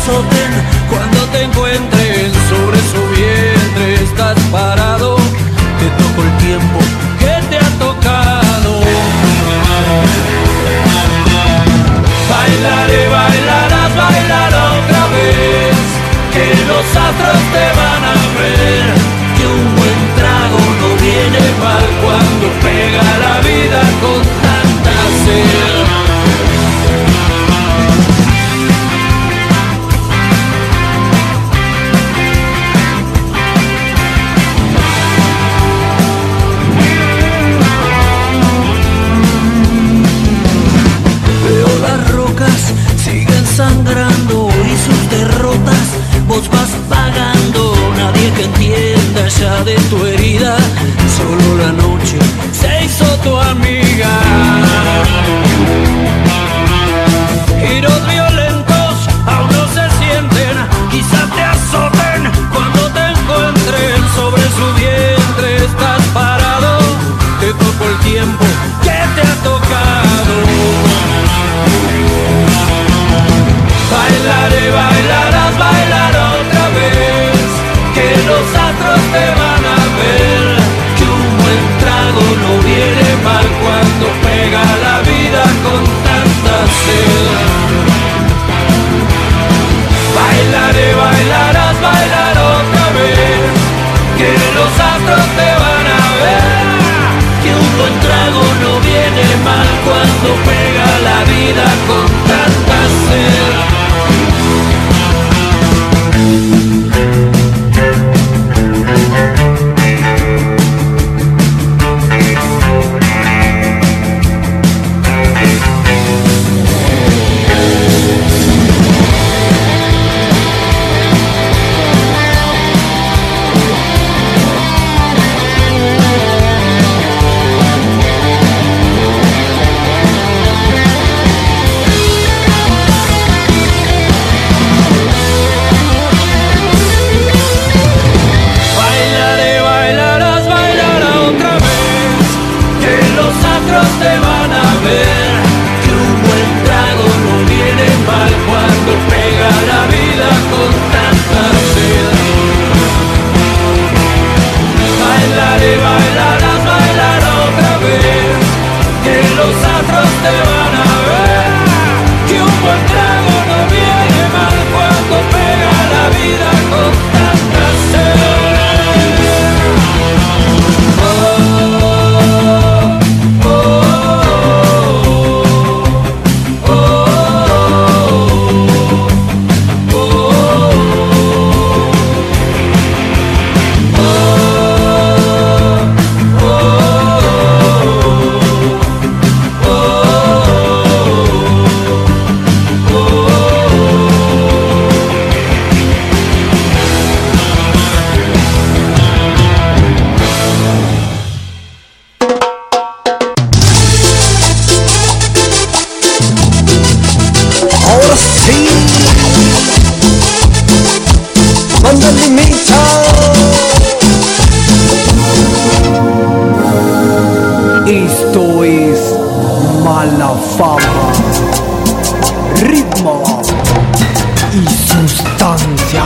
azoten cuando te encuentren sobre su vientre. Estás parado, te tocó el tiempo que te ha tocado. Bailaré, bailarás, bailarás otra vez, que los astros te van a ver, que un buen trago no viene mal cuando pega la vida con tanta sed. Veo las rocas siguen sangrando y sus derrotas vos vas pagando. Nadie que entienda ya de tu herida, solo la noche se hizo tu amiga. Giros violentos aún no se sienten, quizás te azoten cuando te encuentren sobre su vientre. Estás parado, te tocó el tiempo que te ha tocado. Bailaré, bailarás, bailar otra vez, que los astros te van a ver, que un buen trago no viene mal cuando pega la vida con tanta sed. Bailaré, bailarás, bailar otra vez, que los astros te van a ver, que un buen trago no viene mal cuando pega la vida con tanta sed. Esto es Mala Fama, ritmo y sustancia.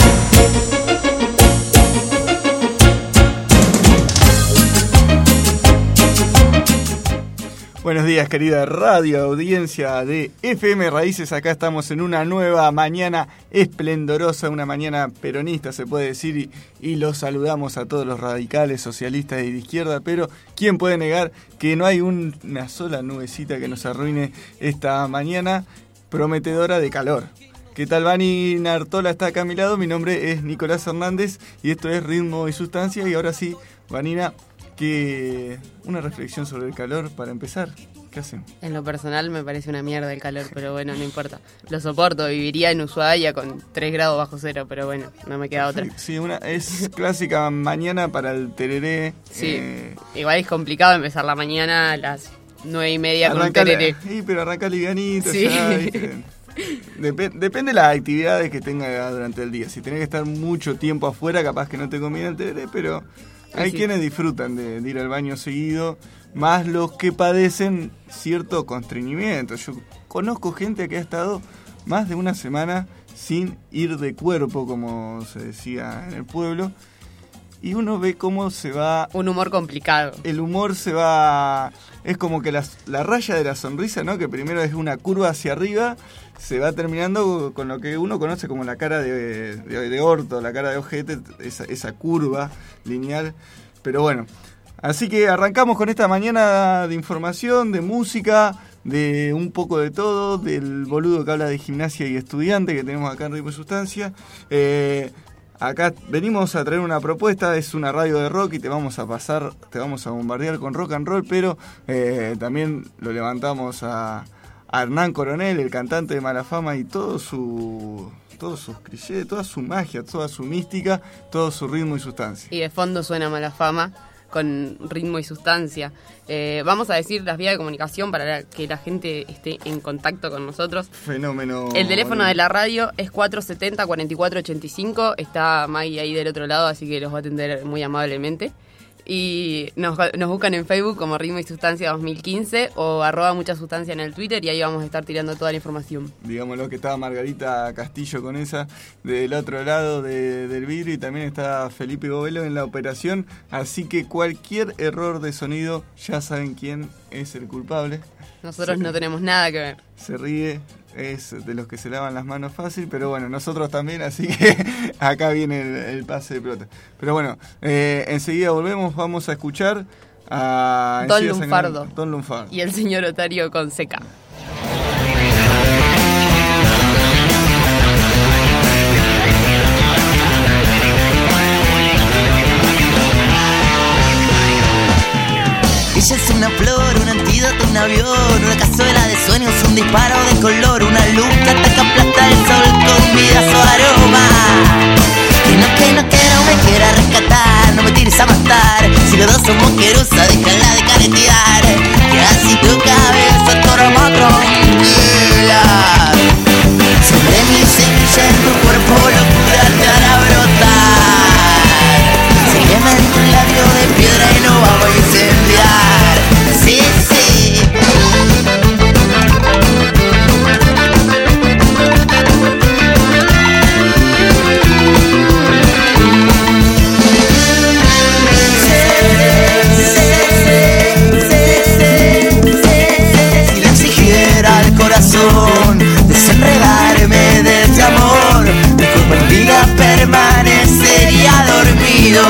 Buenos días, querida radio audiencia de FM Raíces. Acá estamos en una nueva mañana esplendorosa, una mañana peronista se puede decir, y los saludamos a todos los radicales, socialistas y de izquierda, pero ¿quién puede negar que no hay una sola nubecita que nos arruine esta mañana prometedora de calor? ¿Qué tal? Vani Nartola está acá a mi lado, mi nombre es Nicolás Hernández y esto es Ritmo y Sustancia. Y ahora sí, Vanina, que una reflexión sobre el calor para empezar. ¿Qué hacen? En lo personal me parece una mierda el calor, pero bueno, no importa. Lo soporto, viviría en Ushuaia con 3 grados bajo cero, pero bueno, no me queda otra. Sí, es clásica mañana para el tereré. Sí, igual es complicado empezar la mañana a las 9:30 con un tereré. Sí, pero arranca livianito, sí. Ya, ¿viste? Depende de las actividades que tenga durante el día. Si tenés que estar mucho tiempo afuera, capaz que no te conviene el tereré, pero hay quienes disfrutan de ir al baño seguido, más los que padecen cierto constreñimiento. Yo conozco gente que ha estado más de una semana sin ir de cuerpo, como se decía en el pueblo. Y uno ve cómo se va... Un humor complicado. El humor se va... Es como que la raya de la sonrisa, ¿no? Que primero es una curva hacia arriba, se va terminando con lo que uno conoce como la cara de orto, la cara de ojete, esa curva lineal. Pero bueno, así que arrancamos con esta mañana de información, de música, de un poco de todo, del boludo que habla de gimnasia y estudiante que tenemos acá en Ritmo y Sustancia. Acá venimos a traer una propuesta, es una radio de rock y te vamos a bombardear con rock and roll, pero también lo levantamos a Hernán Coronel, el cantante de Mala Fama, y todos sus clichés, toda su magia, toda su mística, todo su ritmo y sustancia. Y de fondo suena Mala Fama con ritmo y sustancia. Vamos a decir las vías de comunicación para que la gente esté en contacto con nosotros. Fenómeno. El teléfono de la radio es 470-4485. Está Maggie ahí del otro lado, así que los va a atender muy amablemente. Y nos buscan en Facebook como Ritmo y Sustancia 2015 o @mucha sustancia en el Twitter, y ahí vamos a estar tirando toda la información. Digámoslo que estaba Margarita Castillo con esa del otro lado del vidrio, y también está Felipe Govelo en la operación, así que cualquier error de sonido ya saben quién es el culpable. Nosotros no tenemos nada que ver. Se ríe, es de los que se lavan las manos fácil, pero bueno, nosotros también, así que acá viene el pase de pelota. Pero bueno, enseguida volvemos, vamos a escuchar a Don Lunfardo. Don Lunfardo. Y el señor Otario con Seca. Ella es una flor, un antídoto, un avión, una cazuela de sueños, un disparo de color, una luz que ataca, aplasta el sol con vida, su aroma. Que no me quiera rescatar, no me tires a matar. Si los dos somos querusas, déjala de caretear. Que así tu cabeza torma tranquila. Sobre mi semilla en tu cuerpo locura te hará brotar. Se quema en tu labio de piedra y no vamos a incendiar. Sí, sí. Si le exigiera al corazón desenredarme de este amor, mejor por vida permanecería dormido.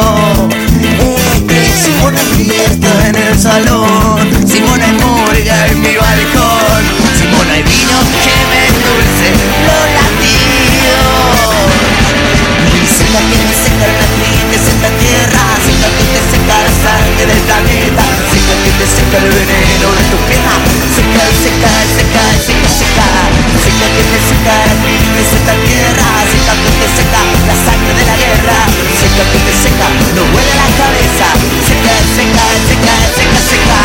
Simona en fiesta en el salón, Simona en murga en mi balcón, Simona y vino que me endulce los latidos. Y seca que me seca la tristeza esta tierra, seca que te seca la sangre del planeta, seca que te seca el veneno de tu pena, seca, seca, seca, seca, seca, seca que te seca la tristeza esta tierra, seca que te seca la sangre de la guerra, seca que te seca, no huele la cabeza, seca, seca, seca, seca, seca.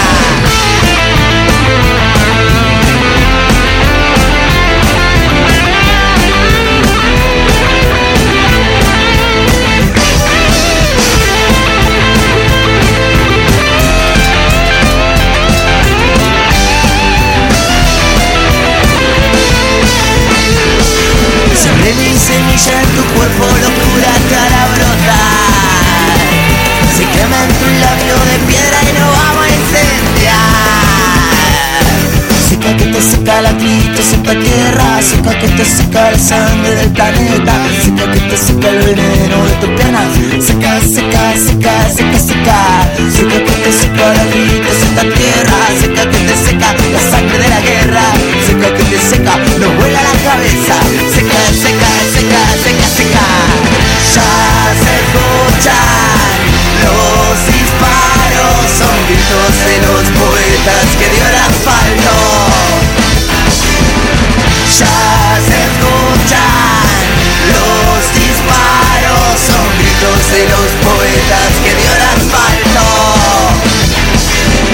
Sobre mi semilla en tu cuerpo locura te hará brotar. Se quema en tu labio de piedra y no vamos a incendiar. Seca que te seca la tristeza esta tierra, seca que te seca la sangre del planeta, seca que te seca el veneno de tu pena, seca, seca, seca, seca, seca, seca que te seca la tristeza esta tierra, seca que te seca la sangre de la guerra, seca que te seca, no vuela la cabeza, seca, seca, seca, seca, seca. Ya se escuchan los disparos, son gritos de los poetas que dio el asfalto. Ya se escuchan los disparos, son gritos de los poetas que dio el asfalto.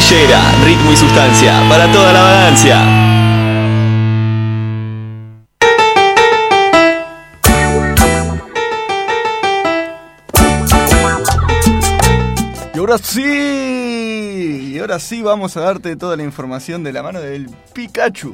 Pollera, ritmo y sustancia para toda la vagancia. Y ahora sí vamos a darte toda la información de la mano del Pikachu.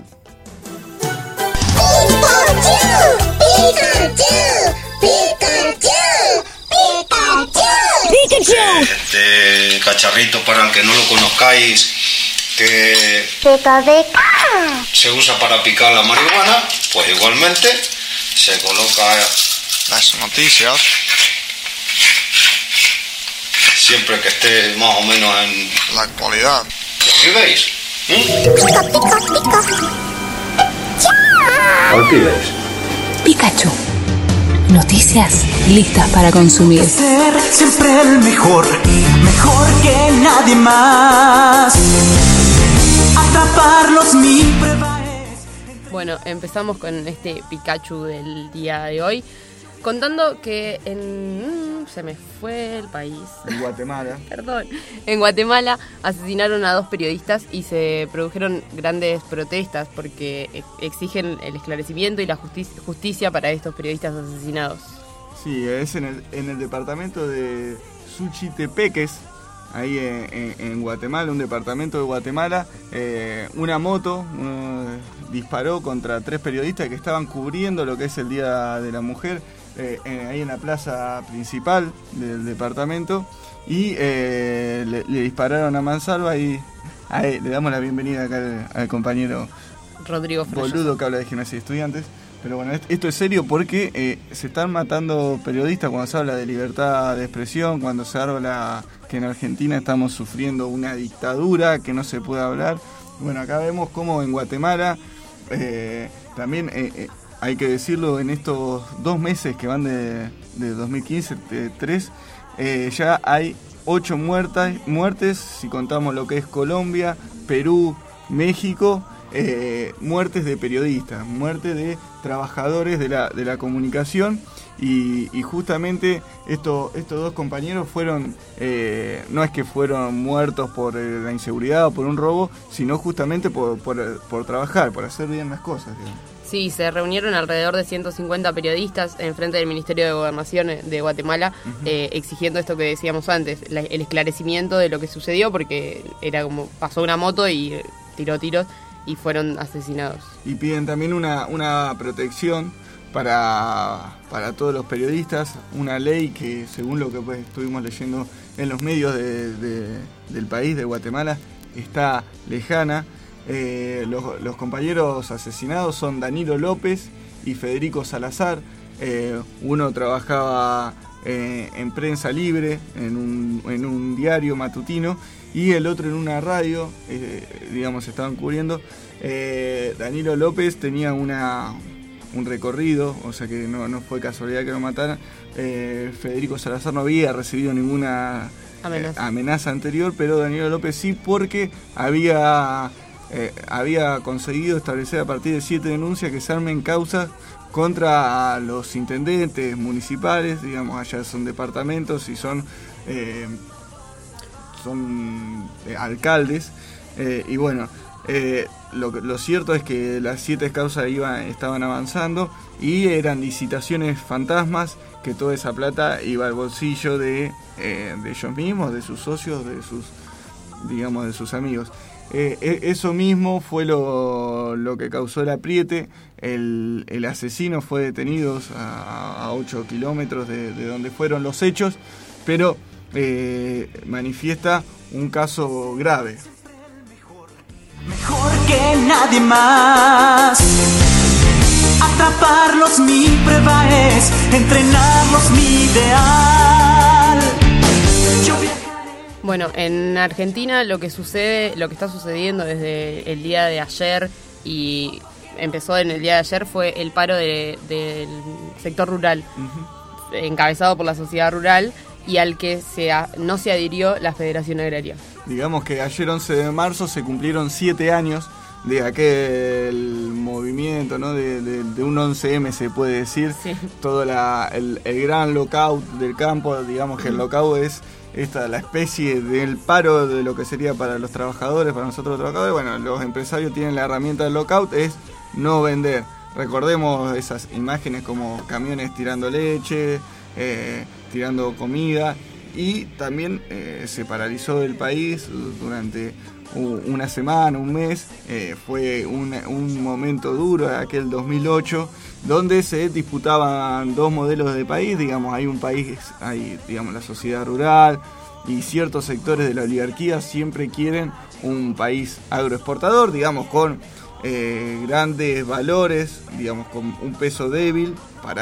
Cacharrito, para el que no lo conozcáis, que se usa para picar la marihuana, pues igualmente se coloca las noticias siempre que esté más o menos en la actualidad. ¿Aquí veis? Aquí veis. Pikachu. Noticias listas para consumir. Ser siempre el mejor que nadie más. Atraparlos mi prueba es. Bueno, empezamos con este Pikachu del día de hoy, contando que se me fue el país. En Guatemala. Perdón. En Guatemala asesinaron a 2 periodistas y se produjeron grandes protestas porque exigen el esclarecimiento y la justicia para estos periodistas asesinados. Sí, es en el departamento de Suchitepeques, ahí en Guatemala, un departamento de Guatemala. Una moto disparó contra 3 periodistas que estaban cubriendo lo que es el Día de la Mujer, ahí en la plaza principal del departamento, y le dispararon a mansalva. Y ahí le damos la bienvenida acá al compañero Rodrigo Freyoso, boludo que habla de Gimnasia de Estudiantes. Pero bueno, esto es serio porque se están matando periodistas cuando se habla de libertad de expresión, cuando se habla que en Argentina estamos sufriendo una dictadura, que no se puede hablar. Bueno, acá vemos cómo en Guatemala también, hay que decirlo, en estos 2 meses que van de 2015, 3, ya hay 8 muertes, si contamos lo que es Colombia, Perú, México. Muertes de periodistas, muertes de trabajadores de la comunicación, y justamente estos 2 compañeros fueron, no es que fueron muertos por la inseguridad o por un robo, sino justamente por trabajar, por hacer bien las cosas, digamos. Sí, se reunieron alrededor de 150 periodistas en frente del Ministerio de Gobernación de Guatemala, exigiendo esto que decíamos antes, el esclarecimiento de lo que sucedió, porque era como pasó una moto y tiró tiros y fueron asesinados. Y piden también una protección para todos los periodistas, una ley que, según lo que estuvimos leyendo en los medios del país, de Guatemala, está lejana. Los compañeros asesinados son Danilo López y Federico Salazar. Uno trabajaba en Prensa Libre, en un diario matutino, y el otro en una radio, estaban cubriendo. Danilo López tenía un recorrido, o sea que no fue casualidad que lo mataran. Federico Salazar no había recibido ninguna amenaza anterior, pero Danilo López sí, porque había conseguido establecer a partir de 7 denuncias que se armen causas contra los intendentes municipales, allá son departamentos y son alcaldes, y bueno, lo cierto es que las 7 causas estaban avanzando y eran licitaciones fantasmas, que toda esa plata iba al bolsillo de ellos mismos, de sus socios, de sus amigos. Eso mismo fue lo que causó el apriete. El asesino fue detenido a 8 kilómetros de donde fueron los hechos, pero manifiesta un caso grave. Mejor que nadie más. Atraparlos mi prueba es, entrenarlos mi ideal. Bueno, en Argentina lo que está sucediendo desde el día de ayer, y empezó en el día de ayer, fue el paro del sector rural, encabezado por la sociedad rural, y al que no se adhirió la Federación Agraria. Digamos que ayer 11 de marzo se cumplieron 7 años de aquel movimiento, ¿no? de un 11M se puede decir, Sí. todo el gran lockout del campo, digamos que el lockout es la especie del paro de lo que sería para los trabajadores, para nosotros los trabajadores. Bueno, los empresarios tienen la herramienta del lockout, es no vender. Recordemos esas imágenes como camiones tirando leche, tirando comida, y también se paralizó el país durante una semana, un mes. Fue un momento duro, aquel 2008, donde se disputaban dos modelos de país. Digamos, hay un país, hay, digamos, la sociedad rural y ciertos sectores de la oligarquía siempre quieren un país agroexportador, digamos, con grandes valores, digamos, con un peso débil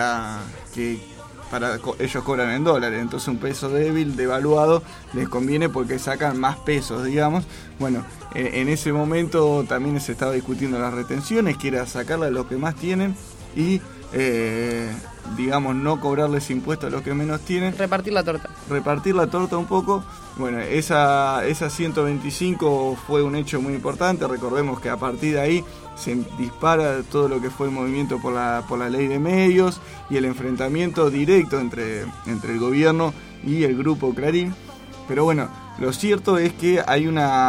ellos cobran en dólares, entonces un peso débil, devaluado, les conviene porque sacan más pesos, digamos. Bueno, en ese momento también se estaba discutiendo las retenciones, que era sacarle a los que más tienen y, digamos, no cobrarles impuestos a los que menos tienen. Repartir la torta Un poco. Bueno, esa 125 fue un hecho muy importante. Recordemos que a partir de ahí se dispara todo lo que fue el movimiento por la ley de medios y el enfrentamiento directo entre el gobierno y el grupo Clarín. Pero bueno, lo cierto es que hay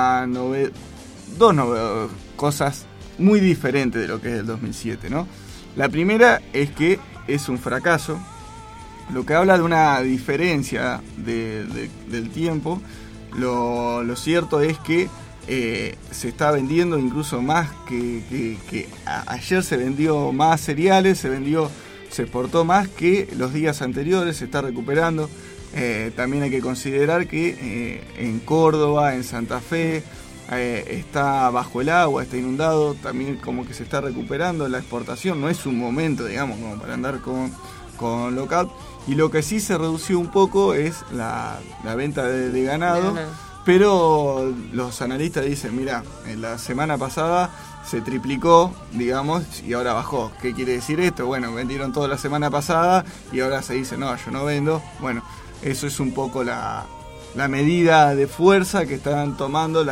dos cosas muy diferentes de lo que es el 2007, ¿no? La primera es que es un fracaso, lo que habla de una diferencia del tiempo. Lo cierto es que se está vendiendo incluso más que ayer. Se vendió más cereales, se exportó más que los días anteriores, se está recuperando. También hay que considerar que en Córdoba, en Santa Fe, está bajo el agua, está inundado, también como que se está recuperando la exportación. No es un momento, digamos, como para andar con lockout. Y lo que sí se redució un poco es la venta de ganado. Pero los analistas dicen, mira, en la semana pasada se triplicó, digamos, y ahora bajó. ¿Qué quiere decir esto? Bueno, vendieron toda la semana pasada y ahora se dice, no, yo no vendo. Bueno, eso es un poco la medida de fuerza que están tomando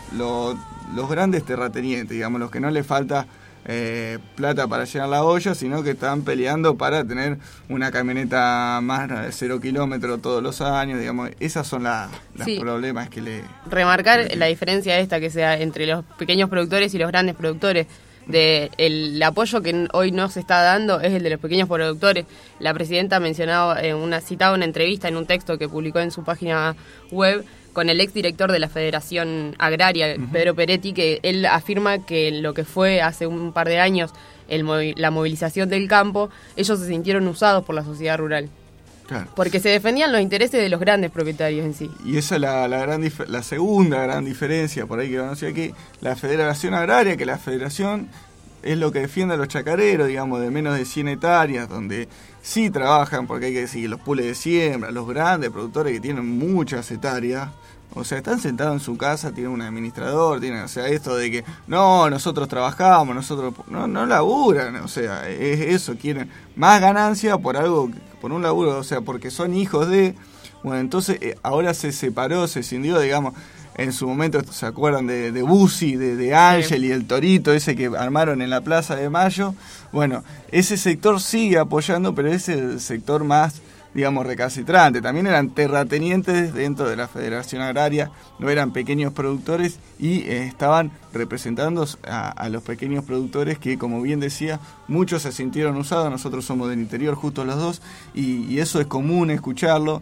los grandes terratenientes, digamos, los que no les falta plata para llenar la olla, sino que están peleando para tener una camioneta más de 0 kilómetros todos los años, digamos. Esas son los problemas que le... Remarcar la diferencia esta que sea entre los pequeños productores y los grandes productores. El apoyo que hoy no se está dando es el de los pequeños productores. La presidenta mencionaba citaba una entrevista en un texto que publicó en su página web con el exdirector de la Federación Agraria, Pedro Peretti, que él afirma que lo que fue hace un par de años la movilización del campo, ellos se sintieron usados por la sociedad rural. Claro. Porque se defendían los intereses de los grandes propietarios en sí. Y esa es la segunda gran diferencia, por ahí que van a decir aquí, la Federación Agraria, que la Federación es lo que defiende a los chacareros, digamos, de menos de 100 hectáreas, donde sí trabajan, porque hay que decir, los pools de siembra, los grandes productores que tienen muchas hectáreas, o sea, están sentados en su casa, tienen un administrador, o sea, esto de que, no, nosotros trabajamos, nosotros no laburan, o sea, es eso, quieren más ganancia por un laburo, o sea, porque son hijos de... Bueno, entonces ahora se separó, se escindió, digamos. En su momento, ¿se acuerdan de Bussi, de Ángel y el Torito ese que armaron en la Plaza de Mayo? Bueno, ese sector sigue apoyando, pero es el sector más, digamos, recalcitrante. También eran terratenientes dentro de la Federación Agraria, no eran pequeños productores y estaban representando a los pequeños productores que, como bien decía, muchos se sintieron usados. Nosotros somos del interior, justo los dos, y eso es común escucharlo,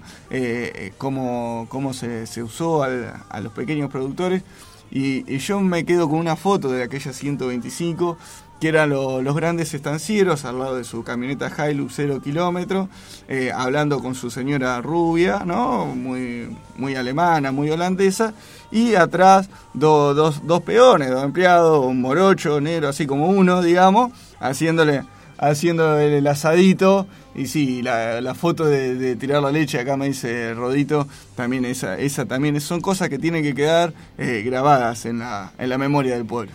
cómo se usó a los pequeños productores. Y yo me quedo con una foto de aquella 125, que eran los grandes estancieros al lado de su camioneta Hilux 0 kilómetros, hablando con su señora rubia, ¿no? Muy alemana, muy holandesa, y atrás dos peones, dos empleados, un morocho negro, así como uno, digamos, haciéndole el asadito. Y sí, la foto de tirar la leche, acá me dice Rodito, también esa también son cosas que tienen que quedar grabadas en la memoria del pueblo.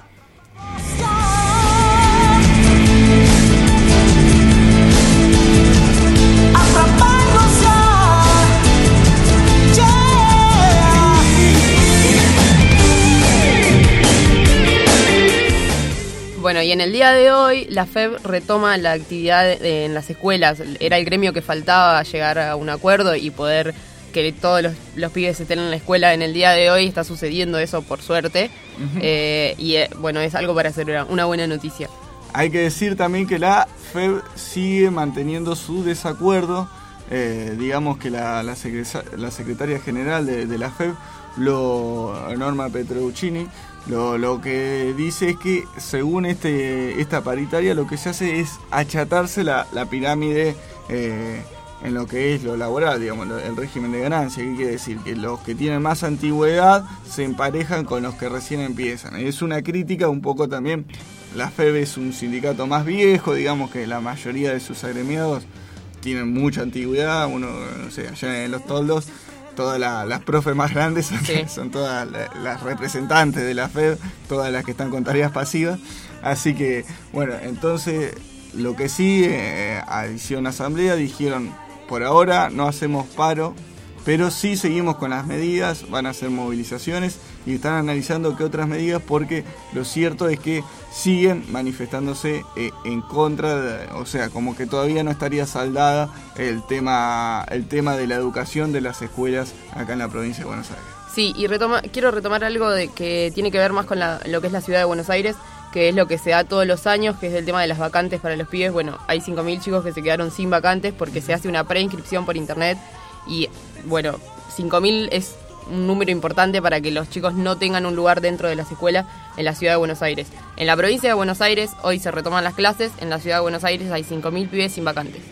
Bueno, y en el día de hoy la FEB retoma la actividad en las escuelas. Era el gremio que faltaba llegar a un acuerdo y poder que todos los pibes estén en la escuela. En el día de hoy está sucediendo eso, por suerte. Bueno, es algo para hacer una buena noticia. Hay que decir también que la FEB sigue manteniendo su desacuerdo. Digamos que la secretaria general de la FEB, Norma Petruccini, lo que dice es que según esta paritaria lo que se hace es achatarse la pirámide en lo que es lo laboral, digamos, el régimen de ganancia. ¿Qué quiere decir? Que los que tienen más antigüedad se emparejan con los que recién empiezan. Es una crítica un poco también. La FEB es un sindicato más viejo, digamos que la mayoría de sus agremiados tienen mucha antigüedad. Uno, no sé, allá en Los Toldos, todas las profes más grandes son todas las representantes de la FEB, todas las que están con tareas pasivas. Así que, bueno, entonces lo que sí, hicieron asamblea, dijeron, por ahora no hacemos paro, pero sí seguimos con las medidas, van a hacer movilizaciones y están analizando qué otras medidas, porque lo cierto es que siguen manifestándose en contra, o sea, como que todavía no estaría saldada el tema de la educación de las escuelas acá en la provincia de Buenos Aires. Sí, y quiero retomar algo que tiene que ver más con lo que es la ciudad de Buenos Aires, que es lo que se da todos los años, que es el tema de las vacantes para los pibes. Bueno, hay 5.000 chicos que se quedaron sin vacantes porque se hace una preinscripción por internet y, bueno, 5.000 es un número importante para que los chicos no tengan un lugar dentro de las escuelas en la ciudad de Buenos Aires. En la provincia de Buenos Aires hoy se retoman las clases, en la ciudad de Buenos Aires hay 5.000 pibes sin vacantes.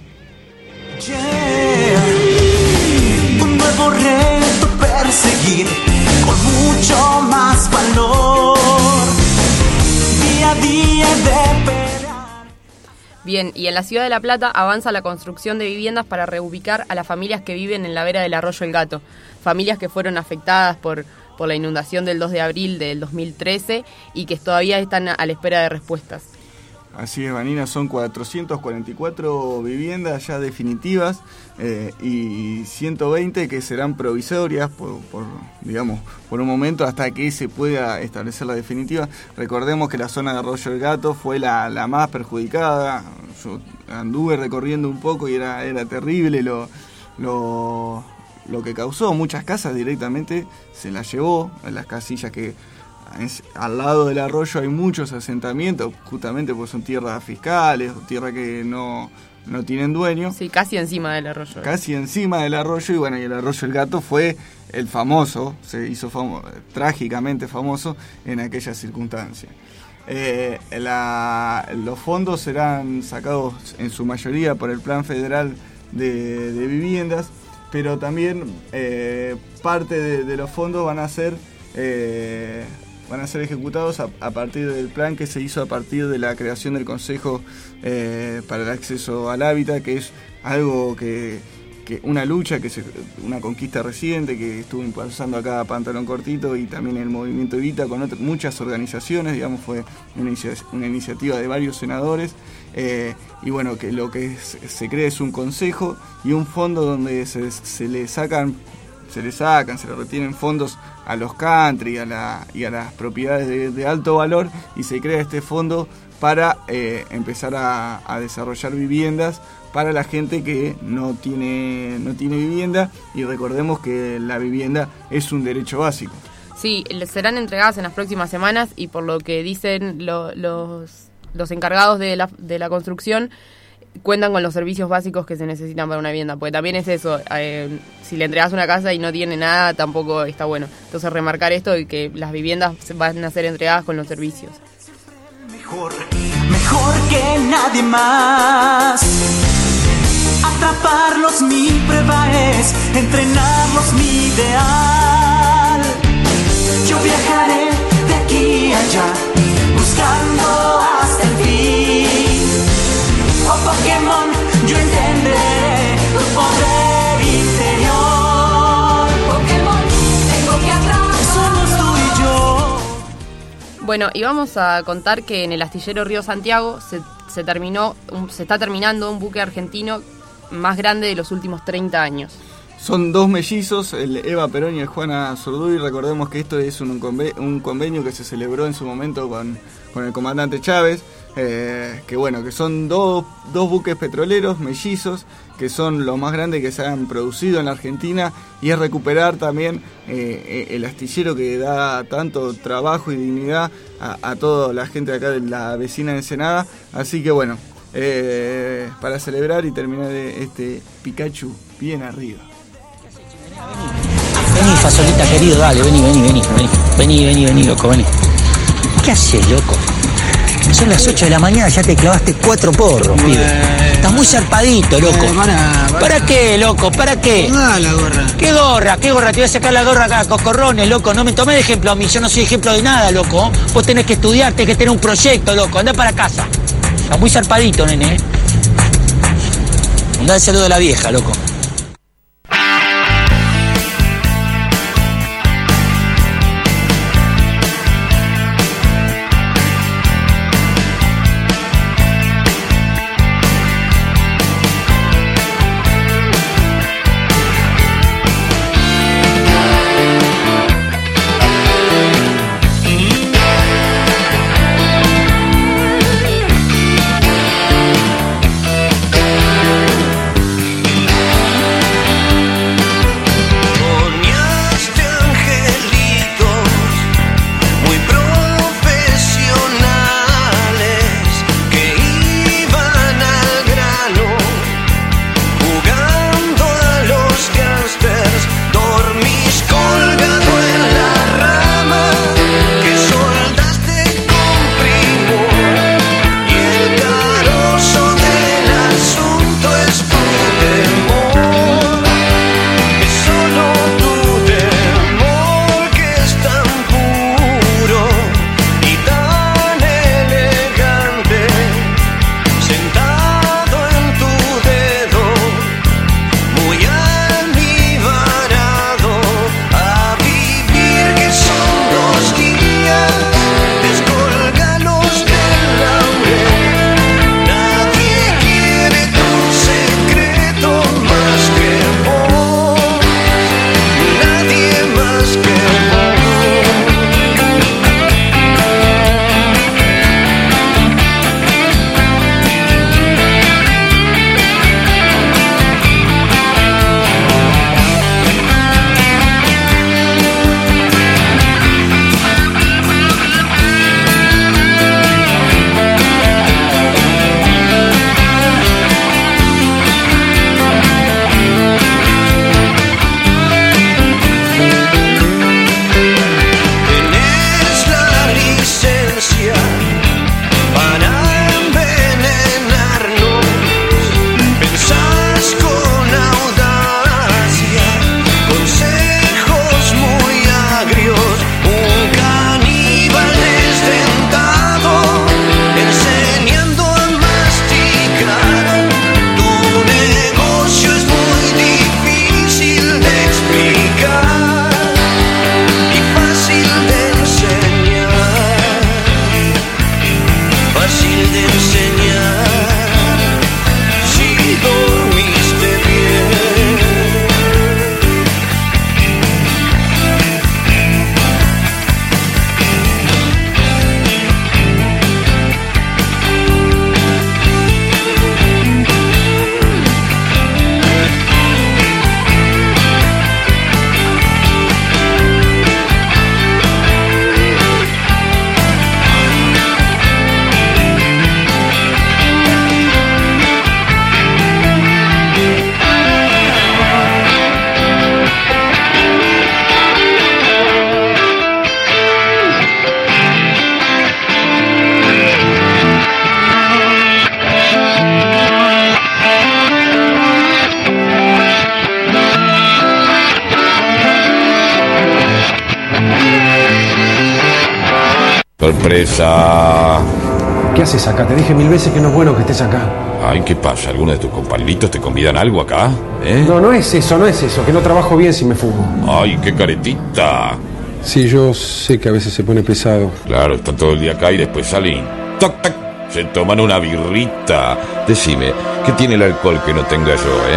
Un nuevo reto perseguir con mucho más valor. Día a día de pelear. Bien, y en la ciudad de La Plata avanza la construcción de viviendas para reubicar a las familias que viven en la vera del Arroyo El Gato. Familias que fueron afectadas por la inundación del 2 de abril del 2013 y que todavía están a la espera de respuestas. Así es, Vanina, son 444 viviendas ya definitivas y 120 que serán provisorias por un momento hasta que se pueda establecer la definitiva. Recordemos que la zona de Arroyo El Gato fue la más perjudicada. Yo anduve recorriendo un poco y era terrible lo que causó. Muchas casas directamente se las llevó, las casillas que al lado del arroyo hay muchos asentamientos, justamente porque son tierras fiscales, tierras que no tienen dueño. Sí, casi encima del arroyo. Casi encima del arroyo, y bueno, y el Arroyo El Gato fue el famoso, se hizo trágicamente famoso en aquella circunstancia. Los fondos serán sacados en su mayoría por el Plan Federal de Viviendas, pero también parte de los fondos van a ser ejecutados a partir del plan que se hizo a partir de la creación del Consejo para el Acceso al Hábitat, que es algo que una lucha, una conquista reciente que estuvo impulsando acá Pantalón Cortito y también el Movimiento Evita con muchas organizaciones, digamos, fue una iniciativa de varios senadores, y bueno, que lo que se crea es un consejo y un fondo donde se le retienen fondos a los country y a las propiedades de alto valor, y se crea este fondo para empezar a desarrollar viviendas para la gente que no tiene vivienda, y recordemos que la vivienda es un derecho básico. Sí, serán entregadas en las próximas semanas, y por lo que dicen los encargados de la construcción, cuentan con los servicios básicos que se necesitan para una vivienda, porque también es eso, si le entregas una casa y no tiene nada, tampoco está bueno. Entonces remarcar esto y que las viviendas van a ser entregadas con los servicios. Mejor que nadie más. Atraparlos mi prueba es, entrenarlos mi ideal. Yo viajaré de aquí a allá, buscando hasta el fin. Oh Pokémon, yo entenderé tu poder interior. Pokémon, tengo que atrapar. Somos tú y yo. Bueno, y vamos a contar que en el astillero Río Santiago se está terminando un buque argentino más grande de los últimos 30 años. Son dos mellizos, el Eva Perón y el Juana Zurduy. Recordemos que esto es un convenio que se celebró en su momento con el comandante Chávez, que bueno, que son dos buques petroleros mellizos, que son los más grandes que se han producido en la Argentina, y es recuperar también el astillero que da tanto trabajo y dignidad a toda la gente de acá de la vecina de Ensenada. Así que bueno, para celebrar y terminar este Pikachu bien arriba. Vení, Fasolita querido, dale, vení, loco, vení. ¿Qué haces, loco? Son las 8 de la mañana, ya te clavaste 4 porros, pibe. Estás muy zarpadito, loco. ¿Para qué, loco? ¿Para qué? No, la gorra. ¿Qué gorra? Te voy a sacar la gorra acá, cocorrones, loco. No me tomé de ejemplo a mí, yo no soy ejemplo de nada, loco. Vos tenés que estudiar, tenés que tener un proyecto, loco. Andá para casa. Estás muy zarpadito, nene. Andá el saludo a la vieja, loco. Sorpresa. ¿Qué haces acá? Te dije 1000 veces que no es bueno que estés acá. Ay, ¿qué pasa? ¿Alguno de tus compañeritos te convidan algo acá? No, no es eso, que no trabajo bien si me fumo. Ay, qué caretita. Sí, yo sé que a veces se pone pesado. Claro, están todo el día acá y después salen. ¡Tac, tac! Se toman una birrita. Decime, ¿qué tiene el alcohol que no tenga yo,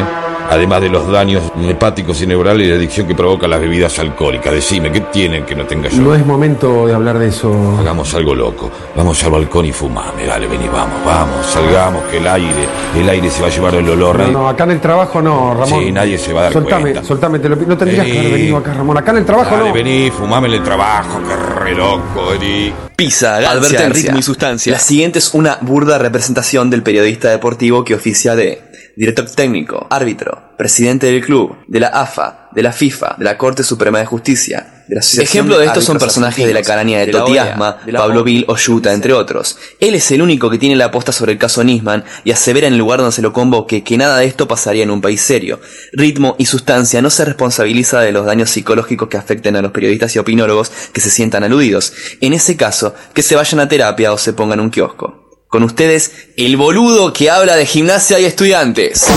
Además de los daños hepáticos y neurales y la adicción que provocan las bebidas alcohólicas. Decime, ¿qué tienen que no tenga yo? No es momento de hablar de eso. Hagamos algo loco. Vamos al balcón y fumame. Dale, vení, vamos. Salgamos, que el aire se va a llevar el olor. No, acá en el trabajo no, Ramón. Sí, nadie se va a dar cuenta. Soltame, te lo pido. No tendrías que haber venido acá, Ramón. Acá en el trabajo Dale, no. Vení, fumame en el trabajo, que re loco, vení. Pisa, advertencia, ritmo y sustancia. La siguiente es una burda representación del periodista deportivo que oficia de director técnico, árbitro, presidente del club, de la AFA, de la FIFA, de la Corte Suprema de Justicia, de la Asociación. Ejemplo de estos son personajes de la caraña de Toti Asma, Pablo Vil o Yuta, entre otros. Él es el único que tiene la aposta sobre el caso Nisman y asevera en el lugar donde se lo convoque que nada de esto pasaría en un país serio. Ritmo y Sustancia no se responsabiliza de los daños psicológicos que afecten a los periodistas y opinólogos que se sientan aludidos. En ese caso, que se vayan a terapia o se pongan un kiosco. Con ustedes, el boludo que habla de Gimnasia y Estudiantes.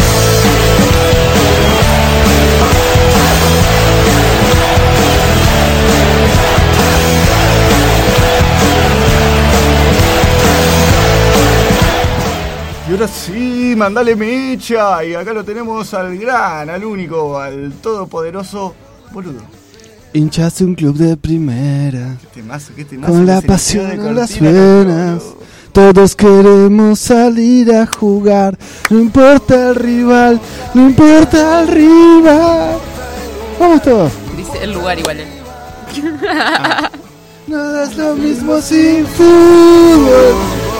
Y ahora sí, mandale mecha. Y acá lo tenemos al gran, al único, al todopoderoso boludo. Hinchas de un club de primera. Qué temazo, con la pasión en las venas. Todos queremos salir a jugar. No importa el rival, no importa el rival. Vamos todos. Dice el lugar igual. Nada es lo mismo sin fútbol.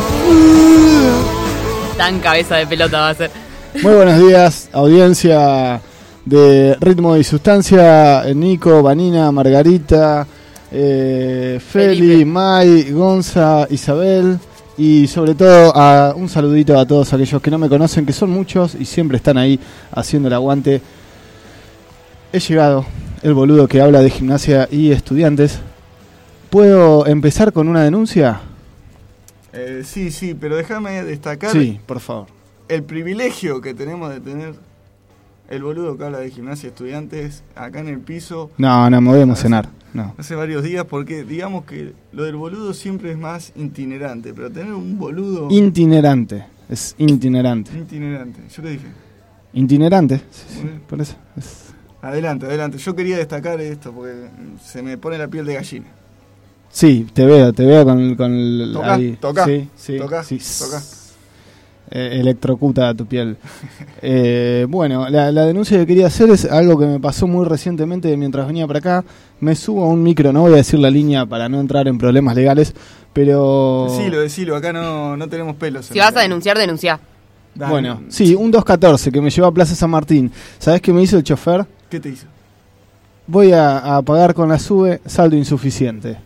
Tan cabeza de pelota va a ser. Muy buenos días, audiencia de Ritmo y Sustancia. Nico, Vanina, Margarita, Feli, Mai, Gonza, Isabel. Y sobre todo un saludito a todos aquellos que no me conocen, que son muchos y siempre están ahí haciendo el aguante. He llegado, el boludo que habla de Gimnasia y Estudiantes. ¿Puedo empezar con una denuncia? Sí, pero déjame destacar. Sí, por favor. El privilegio que tenemos de tener el boludo que habla de Gimnasia y Estudiantes acá en el piso. No, me voy a emocionar. No. Hace varios días, porque digamos que lo del boludo siempre es más itinerante, pero tener un boludo... Es itinerante. ¿Yo qué dije? Itinerante, sí, por eso. Adelante. Yo quería destacar esto, porque se me pone la piel de gallina. Sí, te veo con el... Toca. Sí. Electrocuta tu piel. Bueno, la denuncia que quería hacer es algo que me pasó muy recientemente mientras venía para acá. Me subo a un micro, no voy a decir la línea para no entrar en problemas legales, pero... Decilo, acá no tenemos pelos. Si vas a denunciar, denunciá. Dale. Bueno, sí, un 214 que me llevó a Plaza San Martín. ¿Sabés qué me hizo el chofer? ¿Qué te hizo? Voy a pagar con la SUBE, saldo insuficiente.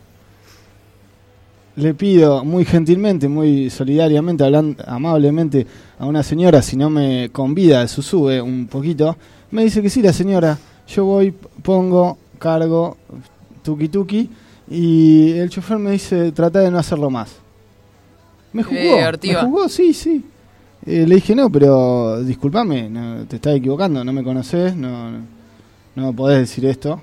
Le pido muy gentilmente, muy solidariamente, amablemente a una señora, si no me convida de su SUBE un poquito. Me dice que sí, la señora. Yo voy, pongo, cargo, tuki, y el chofer me dice, trata de no hacerlo más. Me jugó, sí. Le dije, no, pero discúlpame, no, te estás equivocando, no me conoces, no me podés decir esto.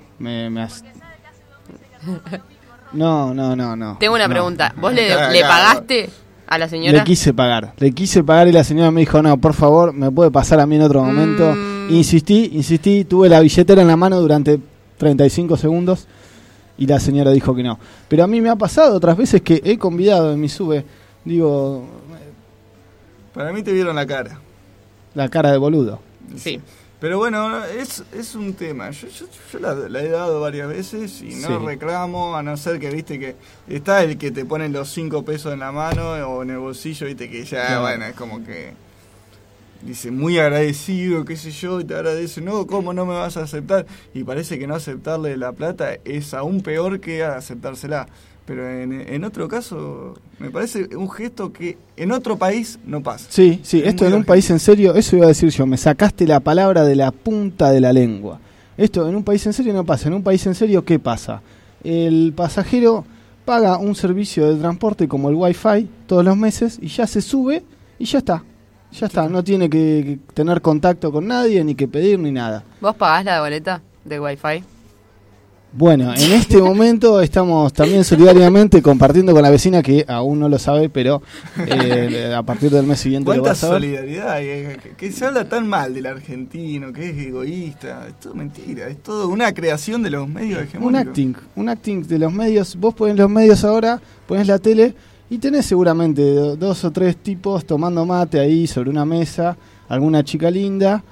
No. Tengo una pregunta. ¿Vos le pagaste a la señora? Le quise pagar y la señora me dijo, no, por favor, me puede pasar a mí en otro momento. Insistí, tuve la billetera en la mano durante 35 segundos y la señora dijo que no. Pero a mí me ha pasado otras veces que he convidado en mi SUBE, digo... Para mí te vieron la cara. La cara de boludo. Sí. Pero bueno, es un tema. Yo la he dado varias veces y no reclamo, a no ser que, viste, que está el que te pone los 5 pesos en la mano o en el bolsillo, viste, que ya, bueno, es como que dice muy agradecido, qué sé yo, y te agradece, no, ¿cómo no me vas a aceptar? Y parece que no aceptarle la plata es aún peor que aceptársela. Pero en otro caso, me parece un gesto que en otro país no pasa. Sí, esto en un país en serio, eso iba a decir yo, me sacaste la palabra de la punta de la lengua. Esto en un país en serio no pasa. En un país en serio, ¿qué pasa? El pasajero paga un servicio de transporte como el Wi-Fi todos los meses y ya se sube y ya está. No tiene que tener contacto con nadie, ni que pedir, ni nada. ¿Vos pagás la boleta de Wi-Fi? Bueno, en este momento estamos también solidariamente compartiendo con la vecina que aún no lo sabe, pero a partir del mes siguiente lo va a saber. ¿Cuánta solidaridad? Que se habla tan mal del argentino, que es egoísta. Es todo mentira, es todo una creación de los medios hegemónicos. Un acting de los medios. Vos ponés los medios ahora, ponés la tele y tenés seguramente 2 o 3 tipos tomando mate ahí sobre una mesa, alguna chica linda.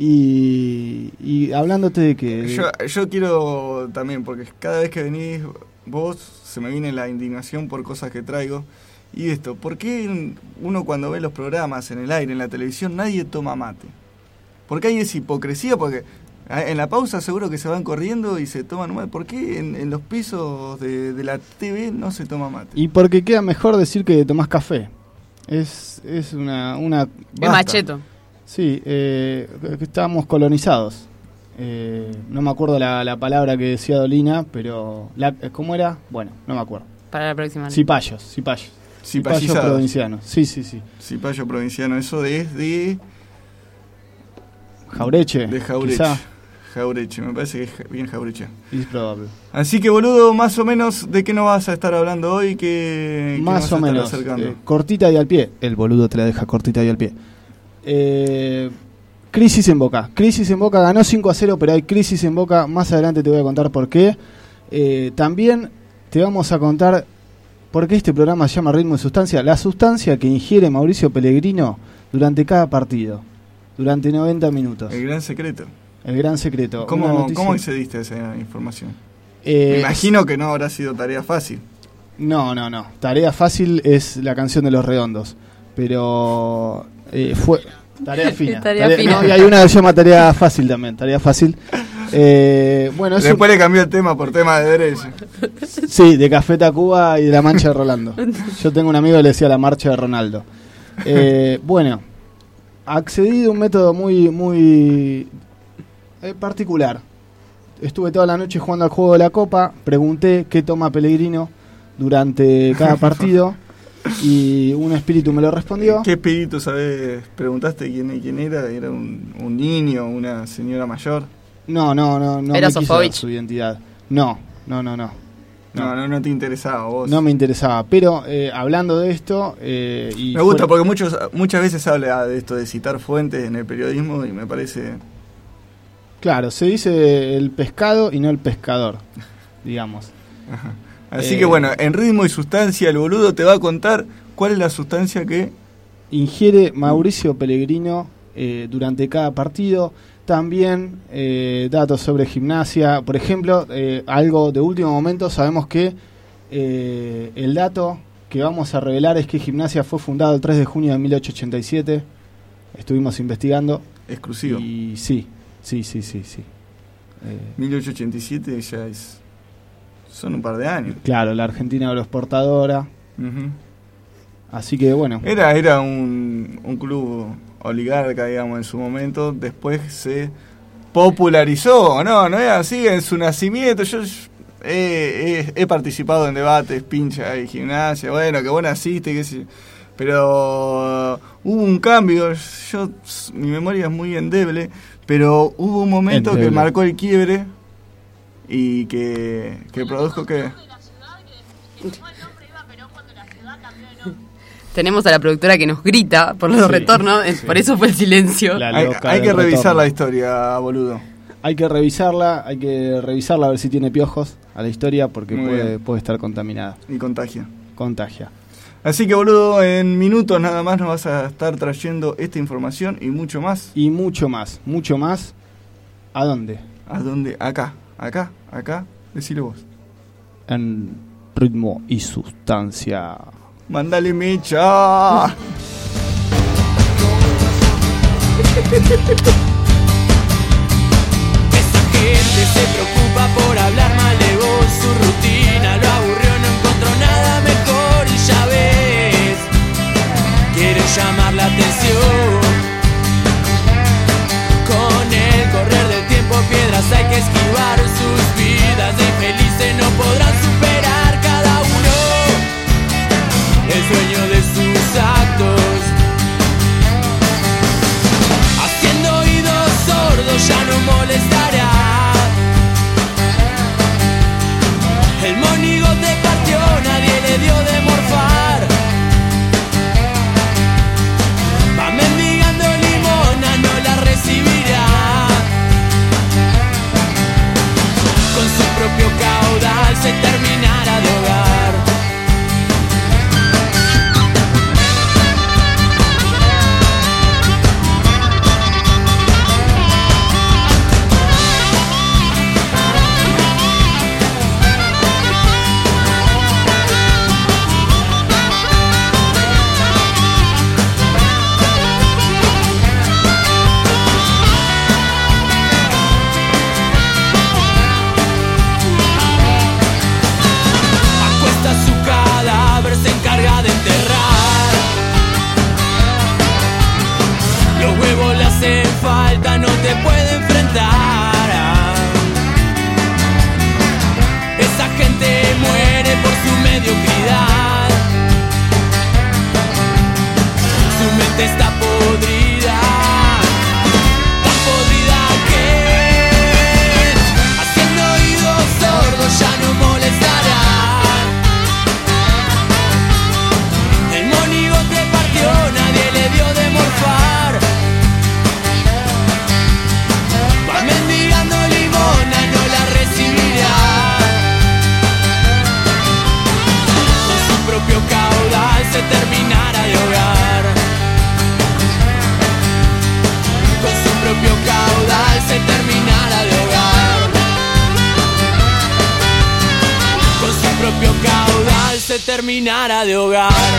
Y hablándote de que... Yo quiero también, porque cada vez que venís vos, se me viene la indignación por cosas que traigo. Y esto, ¿por qué uno cuando ve los programas en el aire, en la televisión, nadie toma mate? ¿Por qué hay esa hipocresía? Porque en la pausa seguro que se van corriendo y se toman mate. ¿Por qué en los pisos de la TV no se toma mate? Y porque queda mejor decir que tomás café. Es una es macheto. Sí, estábamos colonizados. No me acuerdo la palabra que decía Dolina, pero ¿cómo era? Bueno, no me acuerdo. Para la próxima. Cipayos provincianos. Sí. Cipayo provinciano, eso es de Jaureche. De Jaureche. Quizá. Jaureche, me parece que es bien Jaureche. Es probable. Así que, boludo, más o menos, ¿de qué nos vas a estar hablando hoy? Más o menos, cortita y al pie. El boludo te la deja cortita y al pie. Crisis en Boca. Ganó 5-0, pero hay crisis en Boca. Más adelante te voy a contar por qué. También te vamos a contar por qué este programa se llama Ritmo y Sustancia. La sustancia que ingiere Mauricio Pellegrino durante cada partido, durante 90 minutos. El gran secreto. ¿Cómo accediste a esa información? Me imagino que no habrá sido tarea fácil. No. Tarea fácil es la canción de Los Redondos. Pero fue tarea fina. No, y hay una que se llama Tarea Fácil también. Tarea Fácil. Bueno, después le cambió el tema por tema de derecho. Sí, de Café Tacuba y de la Mancha de Rolando. Yo tengo un amigo que le decía la Marcha de Ronaldo. Bueno, accedí de un método muy particular. Estuve toda la noche jugando al juego de la Copa. Pregunté qué toma Pellegrino durante cada partido. Y un espíritu me lo respondió. ¿Qué espíritu, sabes? ¿Preguntaste quién era? ¿Era un niño, una señora mayor? No ¿Era me Sofovich? quiso su identidad. No te interesaba vos. No me interesaba, pero hablando de esto... me gusta porque muchas veces habla de esto, de citar fuentes en el periodismo y me parece... Claro, se dice el pescado y no el pescador, digamos. Ajá. Así que bueno, en Ritmo y Sustancia el boludo te va a contar cuál es la sustancia que ingiere Mauricio Pellegrino durante cada partido. También datos sobre Gimnasia. Por ejemplo, algo de último momento, sabemos que el dato que vamos a revelar es que Gimnasia fue fundado el 3 de junio de 1887. Estuvimos investigando. Exclusivo. Y sí. 1887 ya son un par de años. Claro, la Argentina agroexportadora. Uh-huh. Así que bueno. Era un club oligarca, digamos, en su momento. Después se popularizó, no es así en su nacimiento. Yo he participado en debates, pincha y Gimnasia. Bueno, que vos naciste, qué sé yo. Pero hubo un cambio. Mi memoria es muy endeble, pero hubo un momento que marcó el quiebre y que produjo que... Tenemos a la productora que nos grita por los retornos, sí. Por eso fue el silencio. Hay que revisar la historia, boludo. Hay que revisarla a ver si tiene piojos a la historia, porque puede estar contaminada. Y contagia. Así que, boludo, en minutos nada más nos vas a estar trayendo esta información y mucho más. Mucho más. ¿A dónde? Acá. Decilo vos. En Ritmo y Sustancia. ¡Mándale mecha! Esa gente se preocupa por hablar mal de vos. Su rutina lo aburrió, no encontró nada mejor. Y ya ves, quiere llamar la atención. Con el correr del tiempo piedras hay que esquivar. Sus vidas de infelices no podrán superar cada uno el sueño de sus actos. Haciendo oídos sordos ya no molestará. mente está podrida, tan podrida que haciendo oídos sordos ya no molestará. El monigote partió, nadie le dio de morfar. Va mendigando limona, no la recibirá. Con su propio caudal se terminará de ahogar. Con su propio caudal se terminará de ahogar. Con su propio caudal se terminará de ahogar.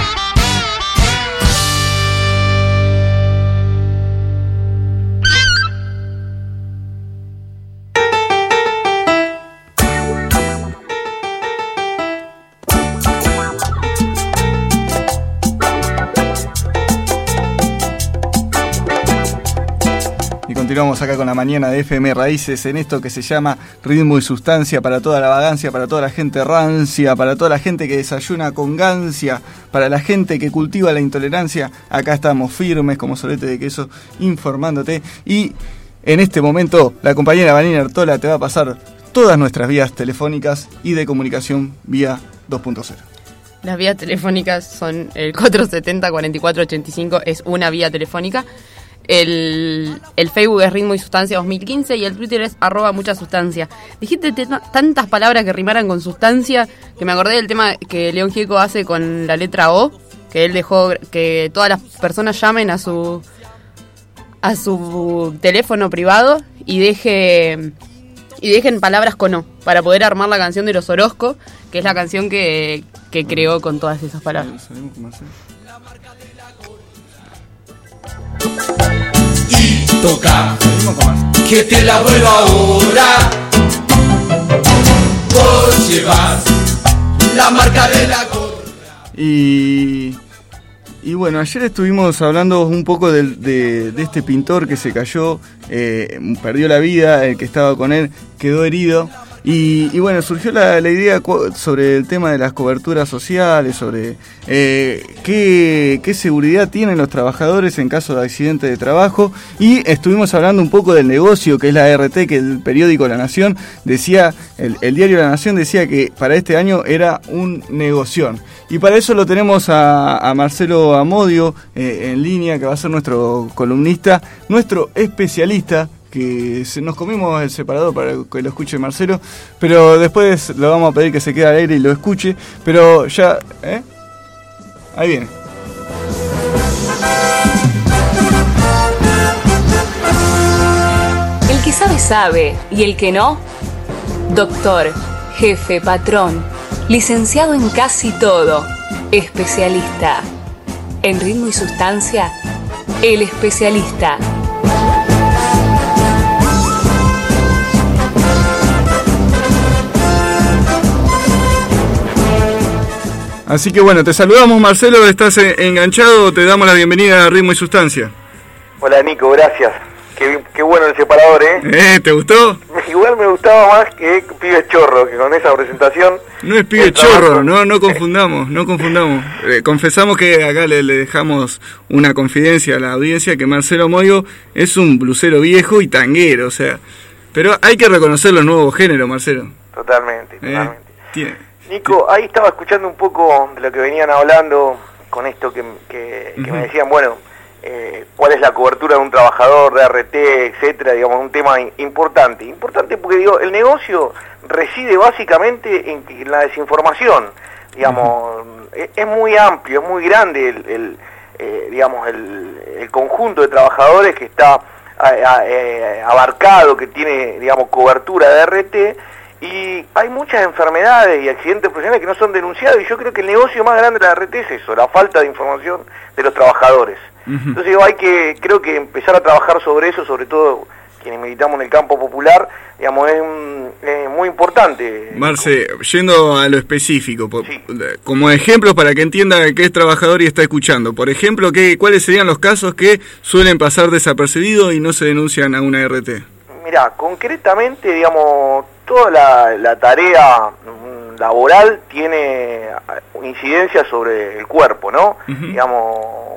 Continuamos acá con la mañana de FM Raíces en esto que se llama Ritmo y Sustancia, para toda la vagancia, para toda la gente rancia, para toda la gente que desayuna con gancia, para la gente que cultiva la intolerancia. Acá estamos firmes como solete de queso informándote, y en este momento la compañera Vanina Artola te va a pasar todas nuestras vías telefónicas y de comunicación vía 2.0. Las vías telefónicas son el 470-4485, es una vía telefónica. El Facebook es Ritmo y Sustancia 2015 y el Twitter es @muchasustancia. Dijiste tantas palabras que rimaran con sustancia que me acordé del tema que León Gieco hace con la letra O, que él dejó que todas las personas llamen a su teléfono privado y dejen palabras con O para poder armar la canción de Los Orozco, que es la canción que creó con todas esas palabras. Y toca que te la vuelvo ahora. Vos llevas la marca de la gorra. Y bueno, ayer estuvimos hablando un poco de este pintor que se cayó, perdió la vida, el que estaba con él quedó herido. Y bueno, surgió la idea sobre el tema de las coberturas sociales, sobre qué seguridad tienen los trabajadores en caso de accidente de trabajo, y estuvimos hablando un poco del negocio que es la ART, que el periódico La Nación decía, el diario La Nación decía que para este año era un negoción. Y para eso lo tenemos a Marcelo Amodio en línea, que va a ser nuestro columnista, nuestro especialista, que nos comimos el separador para que lo escuche Marcelo, pero después le vamos a pedir que se quede al aire y lo escuche, pero ya, ahí viene. El que sabe, sabe, y el que no, doctor, jefe, patrón, licenciado en casi todo, especialista. En Ritmo y Sustancia, el especialista. Así que bueno, te saludamos Marcelo, estás enganchado, te damos la bienvenida a Ritmo y Sustancia. Hola Nico, gracias. Qué bueno el separador, ¿Te gustó? Igual me gustaba más que Pibe Chorro, que con esa presentación... No es Pibe Chorro, no confundamos. Confesamos que acá le dejamos una confidencia a la audiencia, que Marcelo Amodio es un blusero viejo y tanguero, o sea... Pero hay que reconocer los nuevos géneros, Marcelo. Totalmente. Nico, ahí estaba escuchando un poco de lo que venían hablando con esto que me decían, bueno, cuál es la cobertura de un trabajador de ART, etcétera, digamos, un tema importante porque digo, el negocio reside básicamente en la desinformación, digamos, es muy amplio, es muy grande el conjunto de trabajadores que está abarcado, que tiene, digamos, cobertura de ART. Y hay muchas enfermedades y accidentes profesionales que no son denunciados, y yo creo que el negocio más grande de la RT es eso, la falta de información de los trabajadores. Entonces creo que empezar a trabajar sobre eso, sobre todo quienes militamos en el campo popular, digamos, es muy importante. Marce, yendo a lo específico, como ejemplos para que entienda que es trabajador y está escuchando, por ejemplo, ¿cuáles serían los casos que suelen pasar desapercibidos y no se denuncian a una RT? Mirá, concretamente, digamos, toda la tarea laboral tiene incidencia sobre el cuerpo, ¿no? Digamos,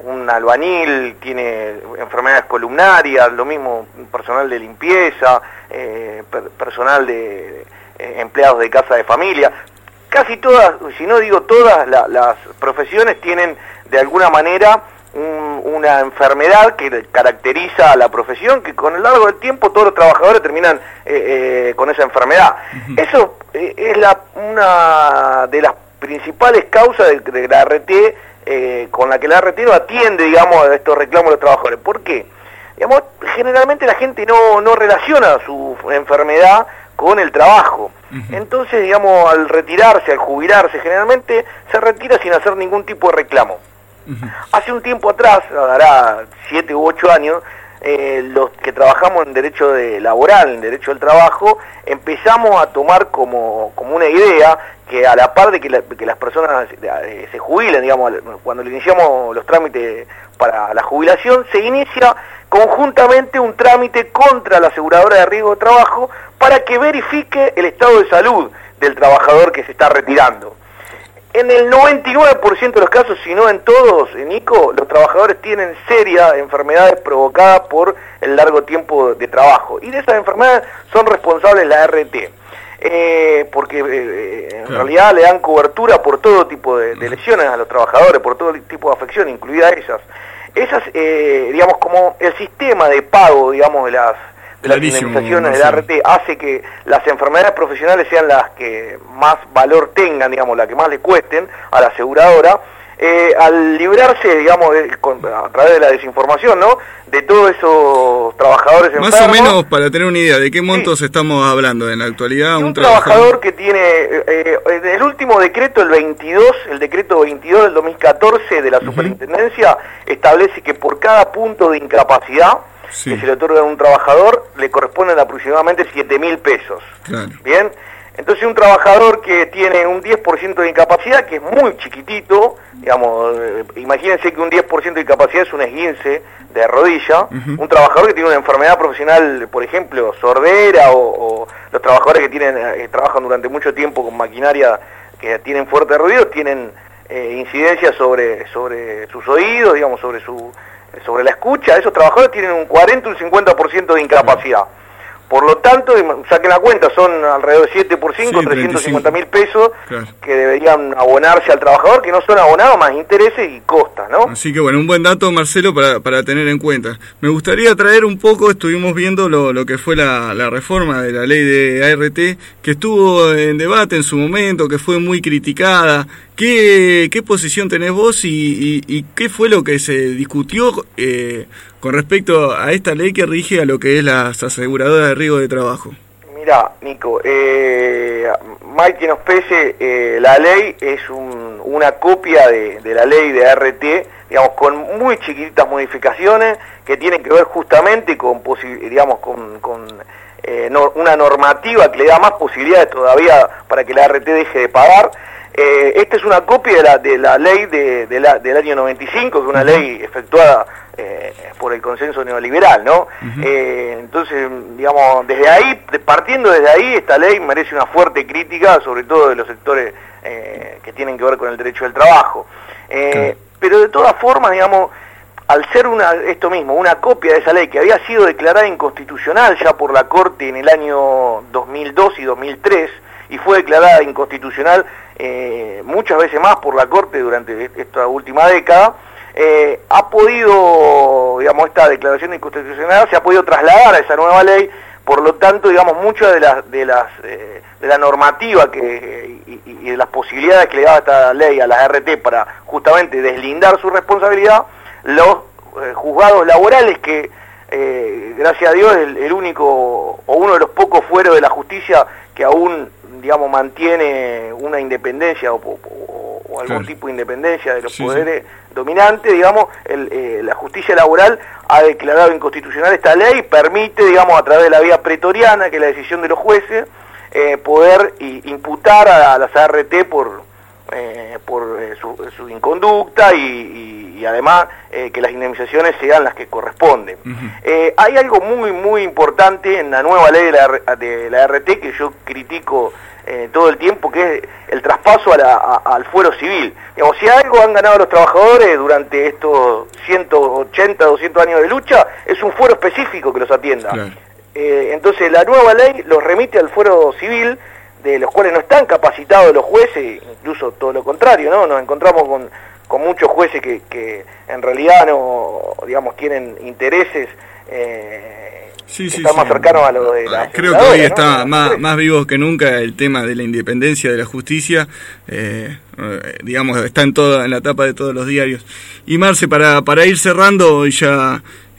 un albañil tiene enfermedades columnarias, lo mismo personal de limpieza, personal de empleados de casa de familia. Casi todas, si no digo todas, las profesiones tienen de alguna manera una enfermedad que caracteriza a la profesión, que con el largo del tiempo todos los trabajadores terminan con esa enfermedad. Eso es una de las principales causas de la RT, con la que la RT no atiende, digamos, a estos reclamos de los trabajadores. ¿Por qué? Digamos, generalmente la gente no relaciona su enfermedad con el trabajo. Entonces, digamos, al retirarse, al jubilarse, generalmente se retira sin hacer ningún tipo de reclamo. Hace un tiempo atrás, hará 7 u 8 años, los que trabajamos en derecho laboral, en derecho del trabajo, empezamos a tomar como una idea que a la par de que las personas se jubilen, digamos, cuando le iniciamos los trámites para la jubilación, se inicia conjuntamente un trámite contra la aseguradora de riesgo de trabajo para que verifique el estado de salud del trabajador que se está retirando. En el 99% de los casos, si no en todos, Nico, los trabajadores tienen serias enfermedades provocadas por el largo tiempo de trabajo. Y de esas enfermedades son responsables la RT. Porque en realidad le dan cobertura por todo tipo de lesiones a los trabajadores, por todo tipo de afección, incluidas esas. Esas, digamos, como el sistema de pago, digamos, de las indemnizaciones de la RT hace que las enfermedades profesionales sean las que más valor tengan, digamos, las que más le cuesten a la aseguradora, al librarse, digamos, a través de la desinformación, ¿no?, de todos esos trabajadores enfermos. Más o menos, para tener una idea, ¿de qué montos estamos hablando en la actualidad? Un trabajador que tiene, el último decreto, el decreto 22 del 2014 de la Superintendencia, establece que por cada punto de incapacidad que se le otorga a un trabajador, le corresponden aproximadamente 7.000 pesos. Claro. Bien, entonces un trabajador que tiene un 10% de incapacidad, que es muy chiquitito, digamos, imagínense que un 10% de incapacidad es un esguince de rodilla, un trabajador que tiene una enfermedad profesional, por ejemplo, sordera, o los trabajadores que trabajan durante mucho tiempo con maquinaria que tienen fuerte ruido, tienen incidencia sobre sus oídos, digamos, sobre la escucha. Esos trabajadores tienen un 40 o un 50% de incapacidad. Por lo tanto, saquen la cuenta, son alrededor de 7 por 5, 350.000 pesos que deberían abonarse al trabajador, que no son abonados más intereses y costas, ¿no? Así que bueno, un buen dato, Marcelo, para tener en cuenta. Me gustaría traer un poco, estuvimos viendo lo que fue la reforma de la ley de ART, que estuvo en debate en su momento, que fue muy criticada. ¿Qué posición tenés vos y qué fue lo que se discutió con respecto a esta ley que rige a lo que es las aseguradoras de riesgo de trabajo? Mirá, Nico, mal que nos pese, la ley es una copia de la ley de ART, digamos, con muy chiquititas modificaciones que tienen que ver justamente con una normativa que le da más posibilidades todavía para que la ART deje de pagar. Esta es una copia de la ley del año 95, que es una ley efectuada por el consenso neoliberal, ¿no? Entonces, digamos, desde ahí, partiendo desde ahí, esta ley merece una fuerte crítica, sobre todo de los sectores que tienen que ver con el derecho del trabajo. Pero de todas formas, digamos, al ser una copia de esa ley que había sido declarada inconstitucional ya por la Corte en el año 2002 y 2003, y fue declarada inconstitucional muchas veces más por la Corte durante esta última década, ha podido, digamos, esta declaración de inconstitucionalidad se ha podido trasladar a esa nueva ley. Por lo tanto, digamos, mucha de la normativa y de las posibilidades que le daba esta ley a las RT para justamente deslindar su responsabilidad, los juzgados laborales, que gracias a Dios el único o uno de los pocos fueros de la justicia que aún, digamos, mantiene una independencia o algún tipo de independencia de los poderes dominantes, digamos, la justicia laboral ha declarado inconstitucional esta ley, permite, digamos, a través de la vía pretoriana, que es la decisión de los jueces, poder imputar a las ART por su inconducta y y además que las indemnizaciones sean las que corresponden. Hay algo muy importante en la nueva ley de la RT que yo critico todo el tiempo, que es el traspaso al fuero civil. Digamos, si algo han ganado los trabajadores durante estos 180, 200 años de lucha, es un fuero específico que los atienda. Claro. Entonces la nueva ley los remite al fuero civil, de los cuales no están capacitados los jueces, incluso todo lo contrario, ¿no? Nos encontramos con muchos jueces que en realidad no, digamos, tienen intereses están más cercanos a lo de la... Creo que hoy está más vivo que nunca el tema de la independencia de la justicia, digamos, está en la tapa de todos los diarios. Y Marce, para ir cerrando y ya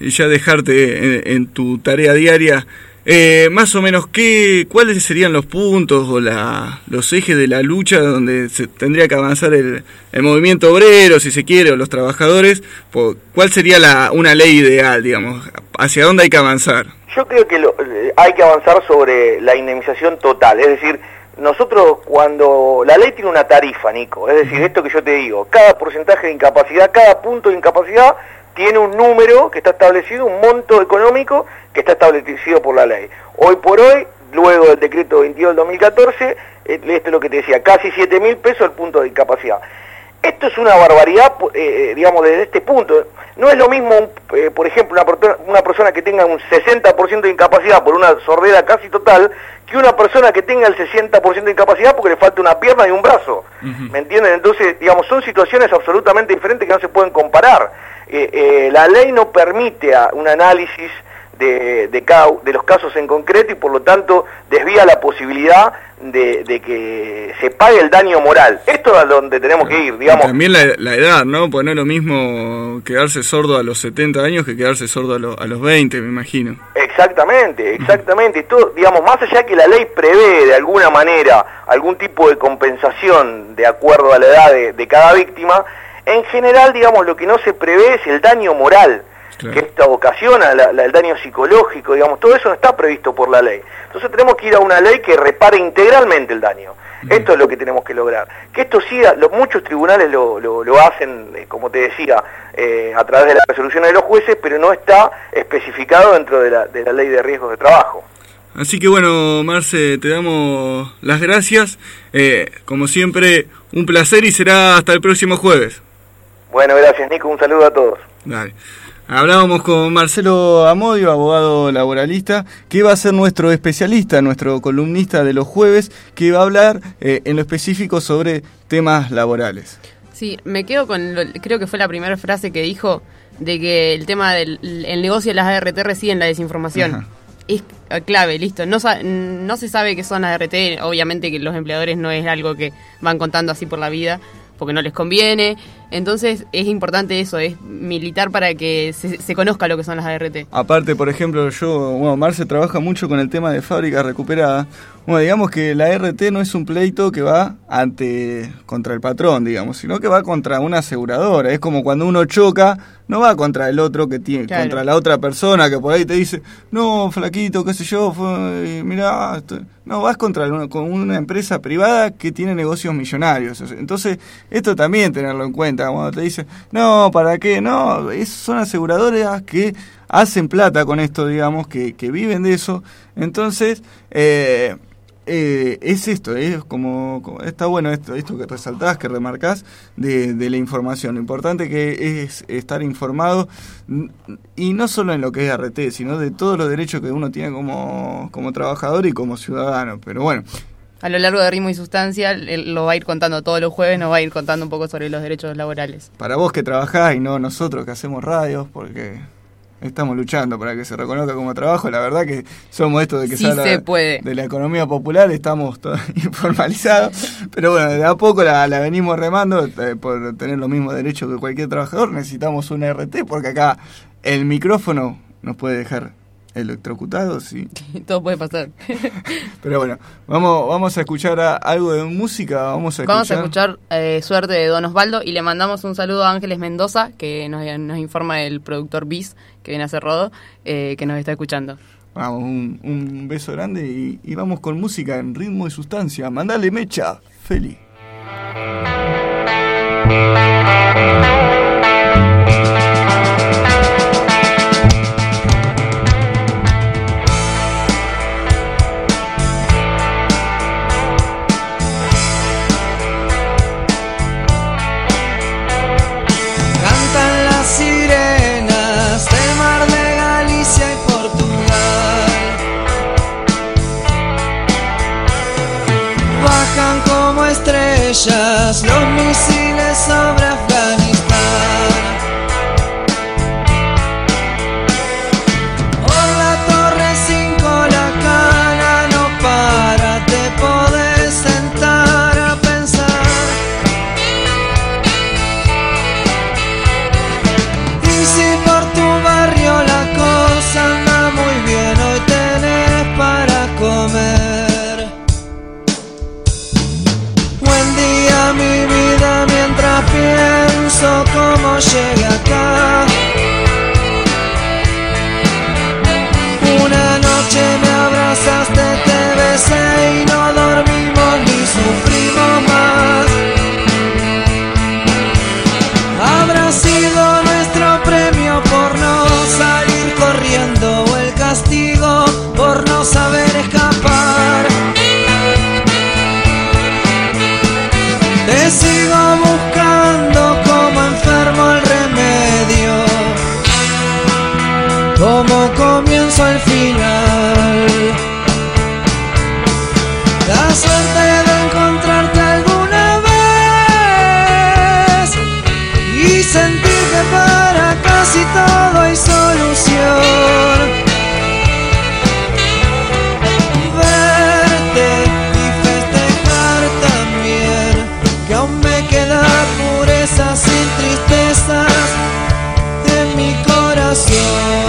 dejarte en tu tarea diaria, más o menos, ¿cuáles serían los puntos o los ejes de la lucha donde se tendría que avanzar el movimiento obrero, si se quiere, o los trabajadores? ¿Cuál sería una ley ideal, digamos? ¿Hacia dónde hay que avanzar? Yo creo que hay que avanzar sobre la indemnización total, es decir, nosotros cuando la ley tiene una tarifa, Nico, es decir, esto que yo te digo, cada porcentaje de incapacidad, cada punto de incapacidad tiene un número que está establecido, un monto económico que está establecido por la ley. Hoy por hoy, luego del decreto 22 del 2014, esto es lo que te decía, casi 7.000 pesos el punto de incapacidad. Esto es una barbaridad, digamos, desde este punto. No es lo mismo, por ejemplo, una persona que tenga un 60% de incapacidad por una sordera casi total, que una persona que tenga el 60% de incapacidad porque le falta una pierna y un brazo. ¿Me entienden? Entonces, digamos, son situaciones absolutamente diferentes que no se pueden comparar. La ley no permite un análisis de los casos en concreto y por lo tanto desvía la posibilidad de que se pague el daño moral. Esto es a donde tenemos que ir, digamos. Y también la edad, ¿no? Pues no es lo mismo quedarse sordo a los 70 años que quedarse sordo a los 20, me imagino. Exactamente. Esto, digamos, más allá de que la ley prevé de alguna manera algún tipo de compensación de acuerdo a la edad de cada víctima, en general, digamos, lo que no se prevé es el daño moral. Claro. Que esto ocasiona el daño psicológico, digamos, todo eso no está previsto por la ley. Entonces tenemos que ir a una ley que repare integralmente el daño. Esto es lo que tenemos que lograr. Que esto siga, muchos tribunales lo hacen, como te decía, a través de las resoluciones de los jueces, pero no está especificado dentro de la ley de riesgos de trabajo. Así que bueno, Marce, te damos las gracias. Como siempre, un placer y será hasta el próximo jueves. Bueno, gracias, Nico, un saludo a todos. Dale. Hablábamos con Marcelo Amodio, abogado laboralista, que va a ser nuestro especialista, nuestro columnista de los jueves, que va a hablar en lo específico sobre temas laborales. Sí, me quedo creo que fue la primera frase que dijo, de que el tema del negocio de las ART reside en la desinformación. Ajá. Es clave, listo. No se sabe qué son las ART, obviamente que los empleadores no es algo que van contando así por la vida, porque no les conviene. Entonces es importante eso, es militar para que se conozca lo que son las ART. Aparte, por ejemplo, Marce trabaja mucho con el tema de fábricas recuperadas. Bueno, digamos que la ART no es un pleito que va contra el patrón, digamos, sino que va contra una aseguradora. Es como cuando uno choca, no va contra el otro que tiene, claro, contra la otra persona que por ahí te dice, no, flaquito, qué sé yo, mirá, no, vas con una empresa privada que tiene negocios millonarios. Entonces, esto también tenerlo en cuenta. Cuando te dicen, no, ¿para qué? No, son aseguradoras que hacen plata con esto, digamos, que viven de eso. Entonces, es esto, es como está bueno esto que resaltás, que remarcás de la información. Lo importante que es estar informado, y no solo en lo que es ART, sino de todos los derechos que uno tiene como trabajador y como ciudadano. Pero bueno, a lo largo de Ritmo y Sustancia lo va a ir contando todos los jueves, nos va a ir contando un poco sobre los derechos laborales. Para vos que trabajás y no nosotros que hacemos radios, porque estamos luchando para que se reconozca como trabajo. La verdad que somos esto de que sí se puede. De la economía popular, estamos todos informalizados, pero bueno, de a poco la venimos remando por tener los mismos derechos que cualquier trabajador. Necesitamos una RT porque acá el micrófono nos puede dejar electrocutados, sí. Todo puede pasar. Pero bueno, vamos a escuchar algo de música. Vamos a escuchar Suerte de Don Osvaldo, y le mandamos un saludo a Ángeles Mendoza, que nos informa el productor Bis, que viene a hacer Rodo, que nos está escuchando. Vamos, un beso grande y vamos con música en Ritmo y Sustancia. Mandale mecha, Feli. más los misiles sobre Afganistán. Por la torre 5 la cana no para, te podés sentar a pensar. Y si por tu barrio la cosa anda muy bien, hoy tenés para comer. Buen día mi vida mientras pienso cómo llegué acá. Una noche me abrazaste, te besé y no dormimos ni sufrimos más. Habrá sido nuestro premio por no salir corriendo o el castigo por no saber escapar. Te sigo buscando como enfermo el remedio, como comienzo el final. La suerte de encontrarte alguna vez y sentir que para casi todo hay solución. Verte y festejar también, que aún me queda pureza sin tristezas en mi corazón.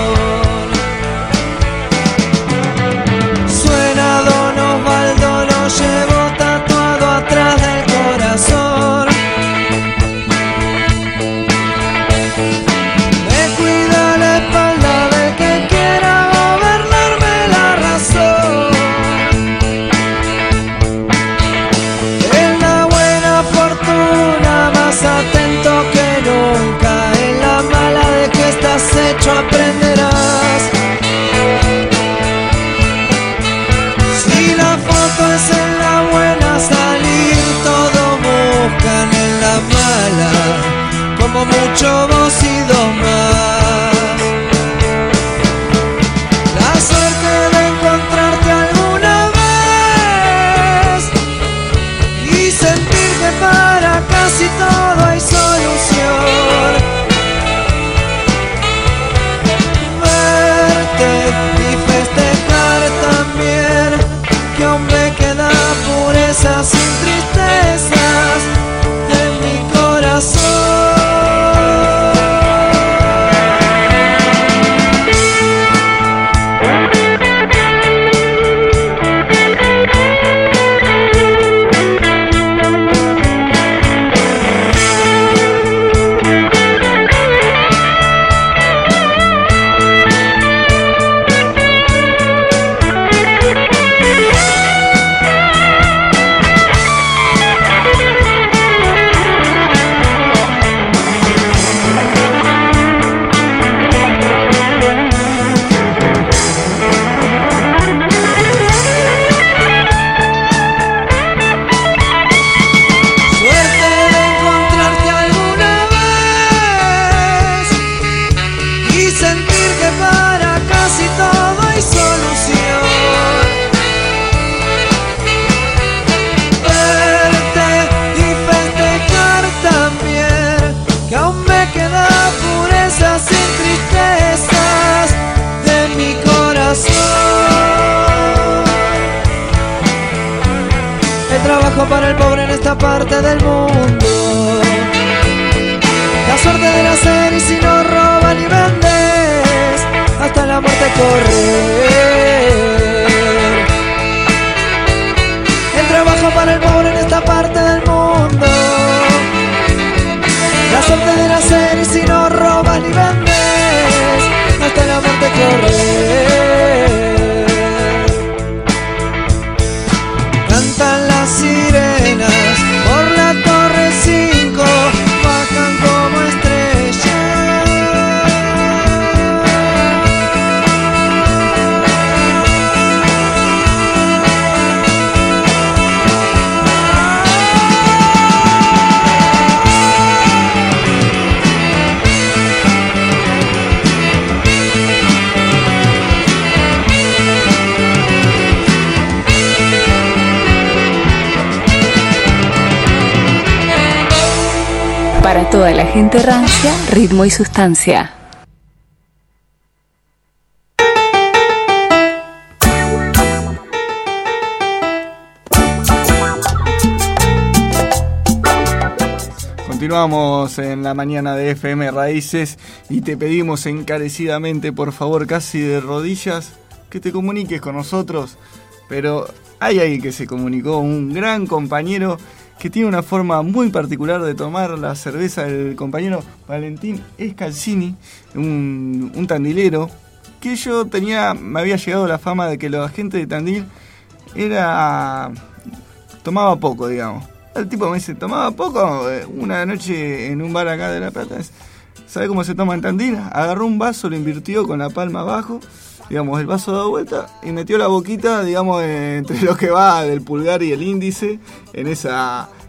Suena Don Osvaldo, lo llevo tatuado atrás del corazón. Me cuida la espalda del que quiera gobernarme la razón. En la buena fortuna más atento que nunca, en la mala de que estás hecho aprenderás. Si la foto es en la buena salir, todos buscan en la mala, como mucho vos y dos más. La suerte de encontrarte alguna vez y sentir que para casi todo hay solución. Verte y festejar también, que aún me queda pureza sin tristezas en mi corazón. Suerte de encontrarte alguna vez y sentir que para casi todo hay solución. Verte y festejar también, que aún me queda pureza sin tristezas de mi corazón. El trabajo para el pobre en esta parte del mundo, la suerte de nacer y si no roban y vendes, hasta la muerte correr. El trabajo para el pobre en esta parte del mundo, la suerte de nacer y si no roban y vendes, hasta la muerte correr. Cantan las sirenas por la torre 5, bajan como estrellas. Para toda la gente rancia, ritmo y sustancia. Continuamos en la mañana de FM Raíces y te pedimos encarecidamente, por favor, casi de rodillas, que te comuniques con nosotros. Pero hay alguien que se comunicó, un gran compañero que tiene una forma muy particular de tomar la cerveza, el compañero Valentín Escalcini, un tandilero, que me había llegado la fama de que la gente de Tandil tomaba poco, digamos. El tipo me dice, tomaba poco, una noche en un bar acá de La Plata, ¿sabe cómo se toma en Tandil? Agarró un vaso, lo invirtió con la palma abajo, digamos, el vaso da vuelta y metió la boquita, digamos, entre lo que va del pulgar y el índice, en esa